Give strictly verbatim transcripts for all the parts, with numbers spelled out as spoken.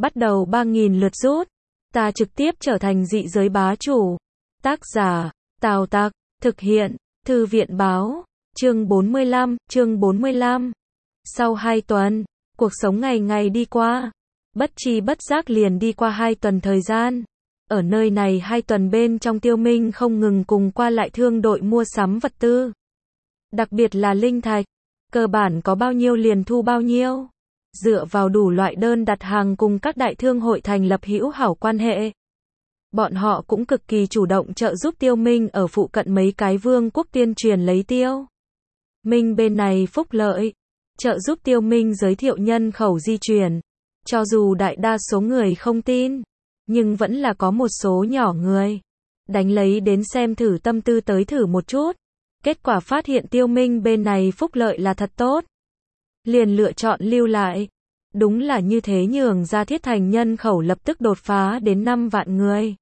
bắt đầu ba nghìn lượt rút. Ta trực tiếp trở thành dị giới bá chủ. Tác giả, Tào Tặc, thực hiện, Thư viện báo, chương bốn mươi lăm, chương bốn mươi lăm. Sau hai tuần, cuộc sống ngày ngày đi qua, bất tri bất giác liền đi qua hai tuần thời gian. Ở nơi này hai tuần bên trong Tiêu Minh không ngừng cùng qua lại thương đội mua sắm vật tư. Đặc biệt là linh thạch, cơ bản có bao nhiêu liền thu bao nhiêu. Dựa vào đủ loại đơn đặt hàng cùng các đại thương hội thành lập hữu hảo quan hệ. Bọn họ cũng cực kỳ chủ động trợ giúp Tiêu Minh ở phụ cận mấy cái vương quốc tuyên truyền lấy Tiêu Minh bên này phúc lợi, trợ giúp Tiêu Minh giới thiệu nhân khẩu di chuyển. Cho dù đại đa số người không tin, nhưng vẫn là có một số nhỏ người đánh lấy đến xem thử tâm tư tới thử một chút. Kết quả phát hiện Tiêu Minh bên này phúc lợi là thật tốt, liền lựa chọn lưu lại. Đúng là như thế, nhường ra Thiết Thành nhân khẩu lập tức đột phá đến năm vạn người.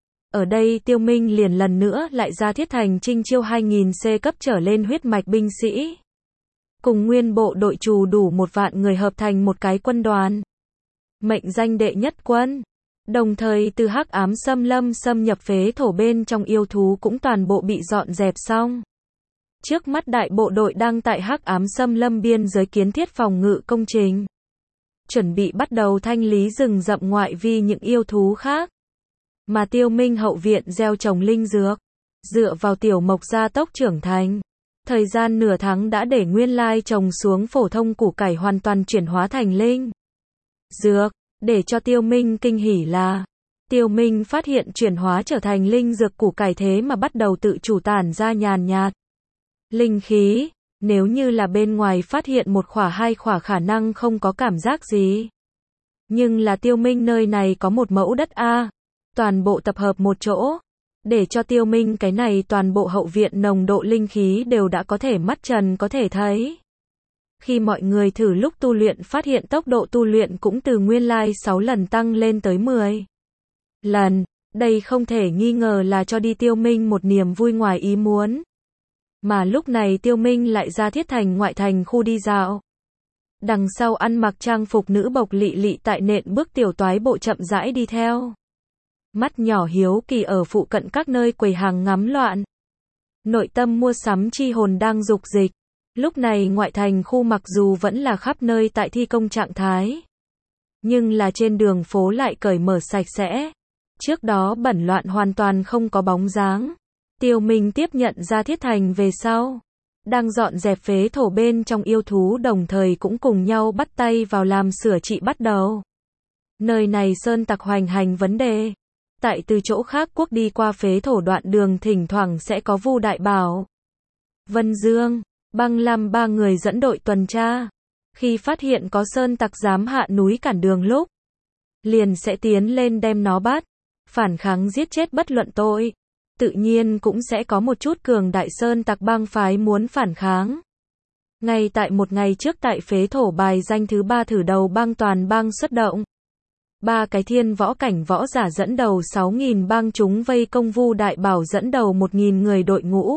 Ở đây Tiêu Minh liền lần nữa lại ra Thiết Thành trinh chiêu hai nghìn C cấp trở lên huyết mạch binh sĩ. Cùng nguyên bộ đội trù đủ một vạn người hợp thành một cái quân đoàn. Mệnh danh đệ nhất quân. Đồng thời từ hắc ám xâm lâm xâm nhập phế thổ bên trong yêu thú cũng toàn bộ bị dọn dẹp xong. Trước mắt đại bộ đội đang tại hắc ám xâm lâm biên giới kiến thiết phòng ngự công trình. Chuẩn bị bắt đầu thanh lý rừng rậm ngoại vi những yêu thú khác. Mà Tiêu Minh hậu viện gieo trồng linh dược. Dựa vào tiểu mộc gia tốc trưởng thành. Thời gian nửa tháng đã để nguyên lai trồng xuống phổ thông củ cải hoàn toàn chuyển hóa thành linh dược. Để cho Tiêu Minh kinh hỉ là, Tiêu Minh phát hiện chuyển hóa trở thành linh dược củ cải thế mà bắt đầu tự chủ tản ra nhàn nhạt linh khí. Nếu như là bên ngoài phát hiện một khỏa hai khỏa khả năng không có cảm giác gì. Nhưng là Tiêu Minh nơi này có một mẫu đất A, toàn bộ tập hợp một chỗ, để cho Tiêu Minh cái này toàn bộ hậu viện nồng độ linh khí đều đã có thể mắt trần có thể thấy. Khi mọi người thử lúc tu luyện phát hiện tốc độ tu luyện cũng từ nguyên lai sáu lần tăng lên tới mười lần. Đây không thể nghi ngờ là cho đi Tiêu Minh một niềm vui ngoài ý muốn. Mà lúc này Tiêu Minh lại ra Thiết Thành ngoại thành khu đi dạo. Đằng sau ăn mặc trang phục nữ bộc lị lị tại nện bước tiểu toái bộ chậm rãi đi theo. Mắt nhỏ hiếu kỳ ở phụ cận các nơi quầy hàng ngắm loạn. Nội tâm mua sắm chi hồn đang dục dịch. Lúc này ngoại thành khu mặc dù vẫn là khắp nơi tại thi công trạng thái, nhưng là trên đường phố lại cởi mở sạch sẽ. Trước đó bẩn loạn hoàn toàn không có bóng dáng. Tiêu Minh tiếp nhận ra Thiết Thành về sau, đang dọn dẹp phế thổ bên trong yêu thú, đồng thời cũng cùng nhau bắt tay vào làm sửa trị bắt đầu. Nơi này sơn tặc hoành hành vấn đề. Tại từ chỗ khác quốc đi qua phế thổ đoạn đường thỉnh thoảng sẽ có Vu Đại Bảo, Vân Dương, Băng Lam ba người dẫn đội tuần tra. Khi phát hiện có sơn tặc dám hạ núi cản đường lúc, liền sẽ tiến lên đem nó bắt, phản kháng giết chết bất luận tội. Tự nhiên cũng sẽ có một chút cường đại sơn tặc bang phái muốn phản kháng. Ngay tại một ngày trước tại phế thổ bài danh thứ ba thử đầu bang toàn bang xuất động. Ba cái thiên võ cảnh võ giả dẫn đầu sáu nghìn bang chúng vây công Vu Đại Bảo dẫn đầu một nghìn người đội ngũ.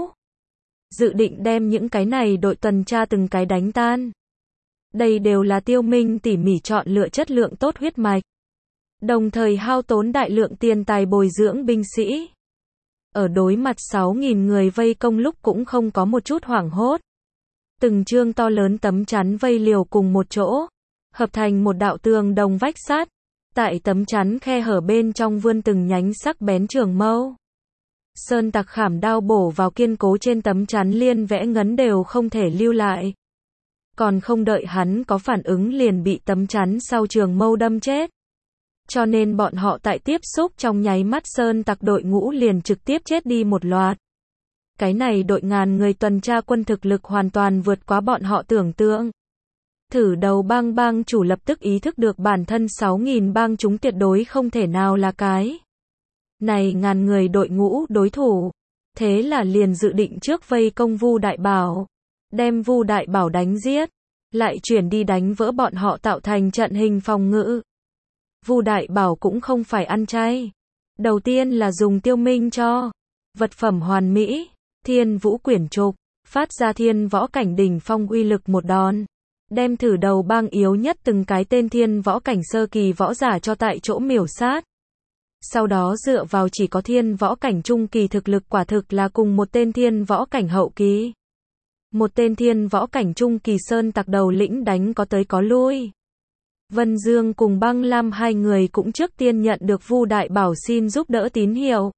Dự định đem những cái này đội tuần tra từng cái đánh tan. Đây đều là Tiêu Minh tỉ mỉ chọn lựa chất lượng tốt huyết mạch. Đồng thời hao tốn đại lượng tiền tài bồi dưỡng binh sĩ. Ở đối mặt sáu nghìn người vây công lúc cũng không có một chút hoảng hốt. Từng chương to lớn tấm chắn vây liều cùng một chỗ, hợp thành một đạo tường đồng vách sắt. Tại tấm chắn khe hở bên trong vươn từng nhánh sắc bén trường mâu. Sơn tặc khảm đao bổ vào kiên cố trên tấm chắn, liên vẽ ngấn đều không thể lưu lại. Còn không đợi hắn có phản ứng liền bị tấm chắn sau trường mâu đâm chết. Cho nên bọn họ tại tiếp xúc trong nháy mắt sơn tặc đội ngũ liền trực tiếp chết đi một loạt. Cái này đội ngàn người tuần tra quân thực lực hoàn toàn vượt quá bọn họ tưởng tượng. Thử đầu bang bang chủ lập tức ý thức được bản thân sáu nghìn bang chúng tuyệt đối không thể nào là cái này ngàn người đội ngũ đối thủ. Thế là liền dự định trước vây công Vu Đại Bảo, đem Vu Đại Bảo đánh giết, lại chuyển đi đánh vỡ bọn họ tạo thành trận hình phòng ngự. Vu Đại Bảo cũng không phải ăn chay. Đầu tiên là dùng Tiêu Minh cho vật phẩm hoàn mỹ, Thiên Vũ Quyển Trục, phát ra thiên võ cảnh đỉnh phong uy lực một đòn. đem thử đầu bang yếu nhất từng cái tên thiên võ cảnh sơ kỳ võ giả cho tại chỗ miểu sát. Sau đó dựa vào chỉ có thiên võ cảnh trung kỳ thực lực quả thực là cùng một tên thiên võ cảnh hậu kỳ. Một tên thiên võ cảnh trung kỳ sơn tặc đầu lĩnh đánh có tới có lui. Vân Dương cùng Băng Lam hai người cũng trước tiên nhận được Vu Đại Bảo xin giúp đỡ tín hiệu.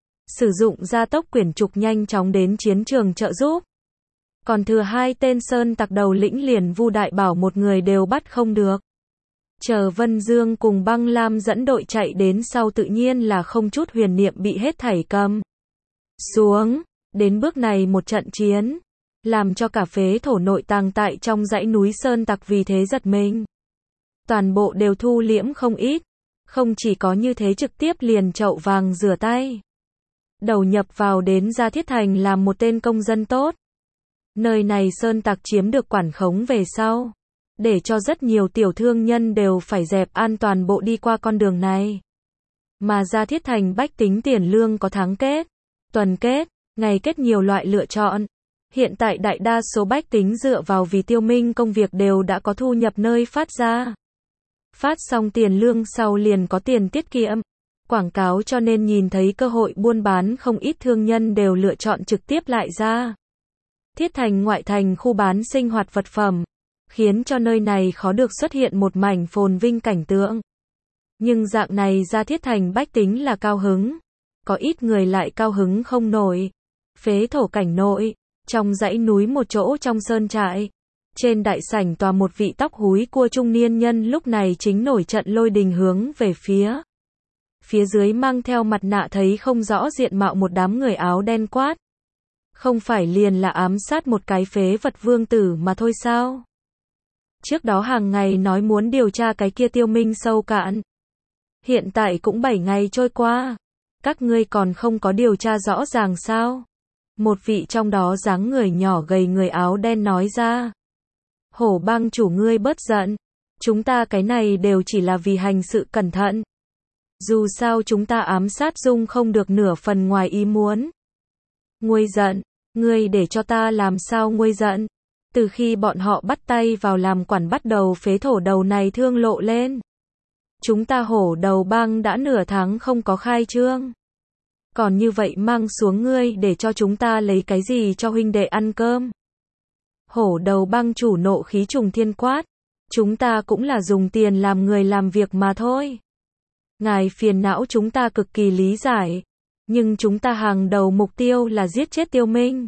Sử dụng gia tốc quyển trục nhanh chóng đến chiến trường trợ giúp. Còn thừa hai tên sơn tặc đầu lĩnh liền Vu Đại Bảo một người đều bắt không được. Chờ Vân Dương cùng Băng Lam dẫn đội chạy đến sau tự nhiên là không chút huyền niệm bị hết thảy cầm xuống. Đến bước này một trận chiến, làm cho cả phế thổ nội tàng tại trong dãy núi sơn tặc vì thế giật mình. Toàn bộ đều thu liễm không ít, không chỉ có như thế trực tiếp liền chậu vàng rửa tay. Đầu nhập vào đến Gia Thiết Thành làm một tên công dân tốt. Nơi này sơn tặc chiếm được quản khống về sau, để cho rất nhiều tiểu thương nhân đều phải dẹp an toàn bộ đi qua con đường này. Mà Gia Thiết Thành bách tính tiền lương có tháng kết, tuần kết, ngày kết nhiều loại lựa chọn. Hiện tại đại đa số bách tính dựa vào vì tiêu minh công việc đều đã có thu nhập nơi phát ra. Phát xong tiền lương sau liền có tiền tiết kiệm, quảng cáo cho nên nhìn thấy cơ hội buôn bán không ít thương nhân đều lựa chọn trực tiếp lại ra. Thiết Thành ngoại thành khu bán sinh hoạt vật phẩm, khiến cho nơi này khó được xuất hiện một mảnh phồn vinh cảnh tượng. Nhưng dạng này Gia Thiết Thành bách tính là cao hứng, có ít người lại cao hứng không nổi. Phế thổ cảnh nội, trong dãy núi một chỗ trong sơn trại, trên đại sảnh tòa một vị tóc húi cua trung niên nhân lúc này chính nổi trận lôi đình hướng về phía. Phía dưới mang theo mặt nạ thấy không rõ diện mạo một đám người áo đen quát. Không phải liền là ám sát một cái phế vật vương tử mà thôi sao? Trước đó hàng ngày nói muốn điều tra cái kia tiêu minh sâu cạn. Hiện tại cũng bảy ngày trôi qua. Các ngươi còn không có điều tra rõ ràng sao? Một vị trong đó dáng người nhỏ gầy người áo đen nói ra. Hổ bang chủ ngươi bớt giận. Chúng ta cái này đều chỉ là vì hành sự cẩn thận. Dù sao chúng ta ám sát dung không được nửa phần ngoài ý muốn. Nguôi giận. Ngươi để cho ta làm sao nguôi giận. Từ khi bọn họ bắt tay vào làm quản bắt đầu phế thổ đầu này thương lộ lên. Chúng ta hổ đầu bang đã nửa tháng không có khai trương. Còn như vậy mang xuống ngươi để cho chúng ta lấy cái gì cho huynh đệ ăn cơm. Hổ đầu bang chủ nộ khí trùng thiên quát. Chúng ta cũng là dùng tiền làm người làm việc mà thôi. Ngài phiền não chúng ta cực kỳ lý giải. Nhưng chúng ta hàng đầu mục tiêu là giết chết Tiêu Minh.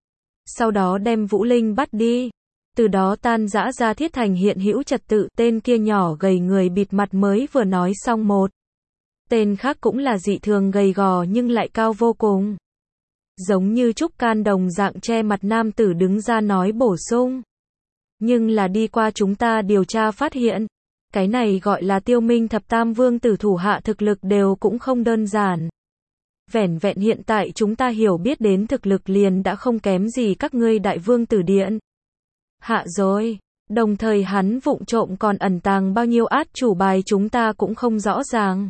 Sau đó đem Vũ Linh bắt đi. Từ đó tan rã Gia Thiết Thành hiện hữu trật tự. Tên kia nhỏ gầy người bịt mặt mới vừa nói xong một. Tên khác cũng là dị thường gầy gò nhưng lại cao vô cùng. Giống như trúc can đồng dạng che mặt nam tử đứng ra nói bổ sung. Nhưng là đi qua chúng ta điều tra phát hiện. Cái này gọi là Tiêu Minh thập tam vương tử thủ hạ thực lực đều cũng không đơn giản. Vẻn vẹn hiện tại chúng ta hiểu biết đến thực lực liền đã không kém gì các ngươi đại vương tử điện. Hạ rồi. Đồng thời hắn vụng trộm còn ẩn tàng bao nhiêu át chủ bài chúng ta cũng không rõ ràng.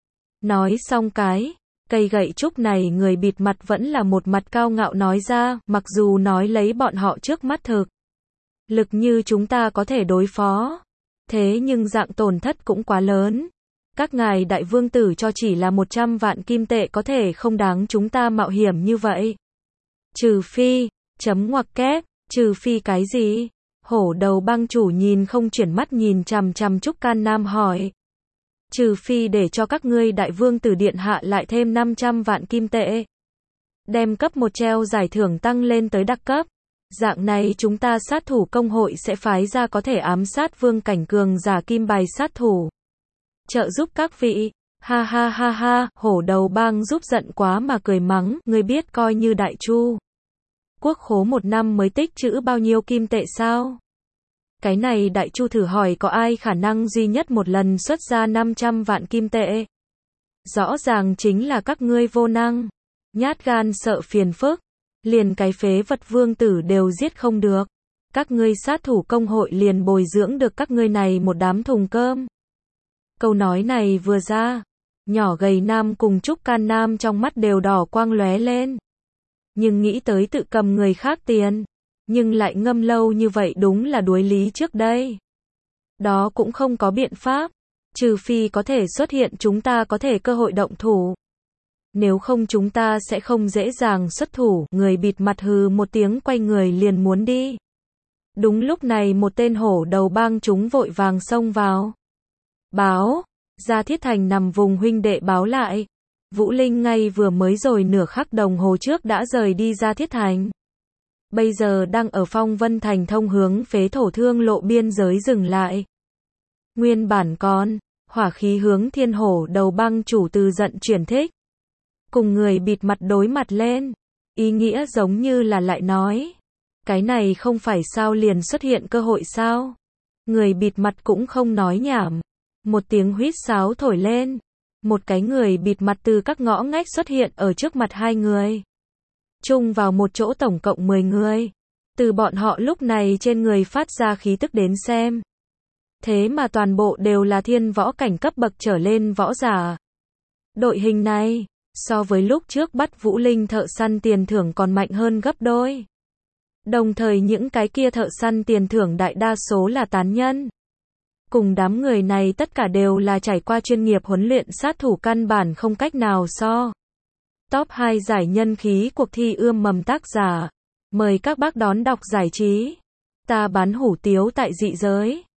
Nói xong cái, cây gậy trúc này người bịt mặt vẫn là một mặt cao ngạo nói ra, mặc dù nói lấy bọn họ trước mắt thực. Lực như chúng ta có thể đối phó. Thế nhưng dạng tổn thất cũng quá lớn. Các ngài đại vương tử cho chỉ là một trăm vạn kim tệ có thể không đáng chúng ta mạo hiểm như vậy. Trừ phi, chấm ngoặc kép, trừ phi cái gì? Hổ đầu bang chủ nhìn không chuyển mắt nhìn chằm chằm Trúc Can Nam hỏi. Trừ phi để cho các ngươi đại vương tử điện hạ lại thêm năm trăm vạn kim tệ. Đem cấp một treo giải thưởng tăng lên tới đặc cấp. Dạng này chúng ta sát thủ công hội sẽ phái ra có thể ám sát vương cảnh cường giả kim bài sát thủ. Trợ giúp các vị. Ha ha ha ha, hổ đầu bang giúp giận quá mà cười mắng, ngươi biết coi như đại chu. Quốc khố một năm mới tích trữ bao nhiêu kim tệ sao? Cái này đại chu thử hỏi có ai khả năng duy nhất một lần xuất ra năm trăm vạn kim tệ? Rõ ràng chính là các ngươi vô năng. Nhát gan sợ phiền phức. Liền cái phế vật vương tử đều giết không được. Các ngươi sát thủ công hội liền bồi dưỡng được các ngươi này một đám thùng cơm. Câu nói này vừa ra, nhỏ gầy nam cùng Trúc Can Nam trong mắt đều đỏ quang lóe lên. Nhưng nghĩ tới tự cầm người khác tiền, Nhưng lại ngâm lâu như vậy đúng là đuối lý trước đây. Đó cũng không có biện pháp. Trừ phi có thể xuất hiện chúng ta có thể cơ hội động thủ. Nếu không chúng ta sẽ không dễ dàng xuất thủ. Người bịt mặt hừ một tiếng quay người liền muốn đi. Đúng lúc này một tên hổ đầu bang chúng vội vàng xông vào. Báo, Gia Thiết Thành nằm vùng huynh đệ báo lại. Vũ Linh ngay vừa mới rồi nửa khắc đồng hồ trước đã rời đi Gia Thiết Thành. Bây giờ đang ở Phong Vân Thành thông hướng phế thổ thương lộ biên giới dừng lại. Nguyên bản còn, hỏa khí hướng thiên hổ đầu băng chủ từ giận chuyển thích. Cùng người bịt mặt đối mặt lên. Ý nghĩa giống như là lại nói. Cái này không phải sao liền xuất hiện cơ hội sao? Người bịt mặt cũng không nói nhảm. Một tiếng huýt sáo thổi lên. Một cái người bịt mặt từ các ngõ ngách xuất hiện ở trước mặt hai người. Chung vào một chỗ tổng cộng mười người. Từ bọn họ lúc này trên người phát ra khí tức đến xem. Thế mà toàn bộ đều là thiên võ cảnh cấp bậc trở lên võ giả. Đội hình này, so với lúc trước bắt Vũ Linh thợ săn tiền thưởng còn mạnh hơn gấp đôi. Đồng thời những cái kia thợ săn tiền thưởng đại đa số là tán nhân. Cùng đám người này tất cả đều là trải qua chuyên nghiệp huấn luyện sát thủ căn bản không cách nào so. Top hai giải nhân khí cuộc thi ươm mầm tác giả. Mời các bác đón đọc giải trí. Ta bán hủ tiếu tại dị giới.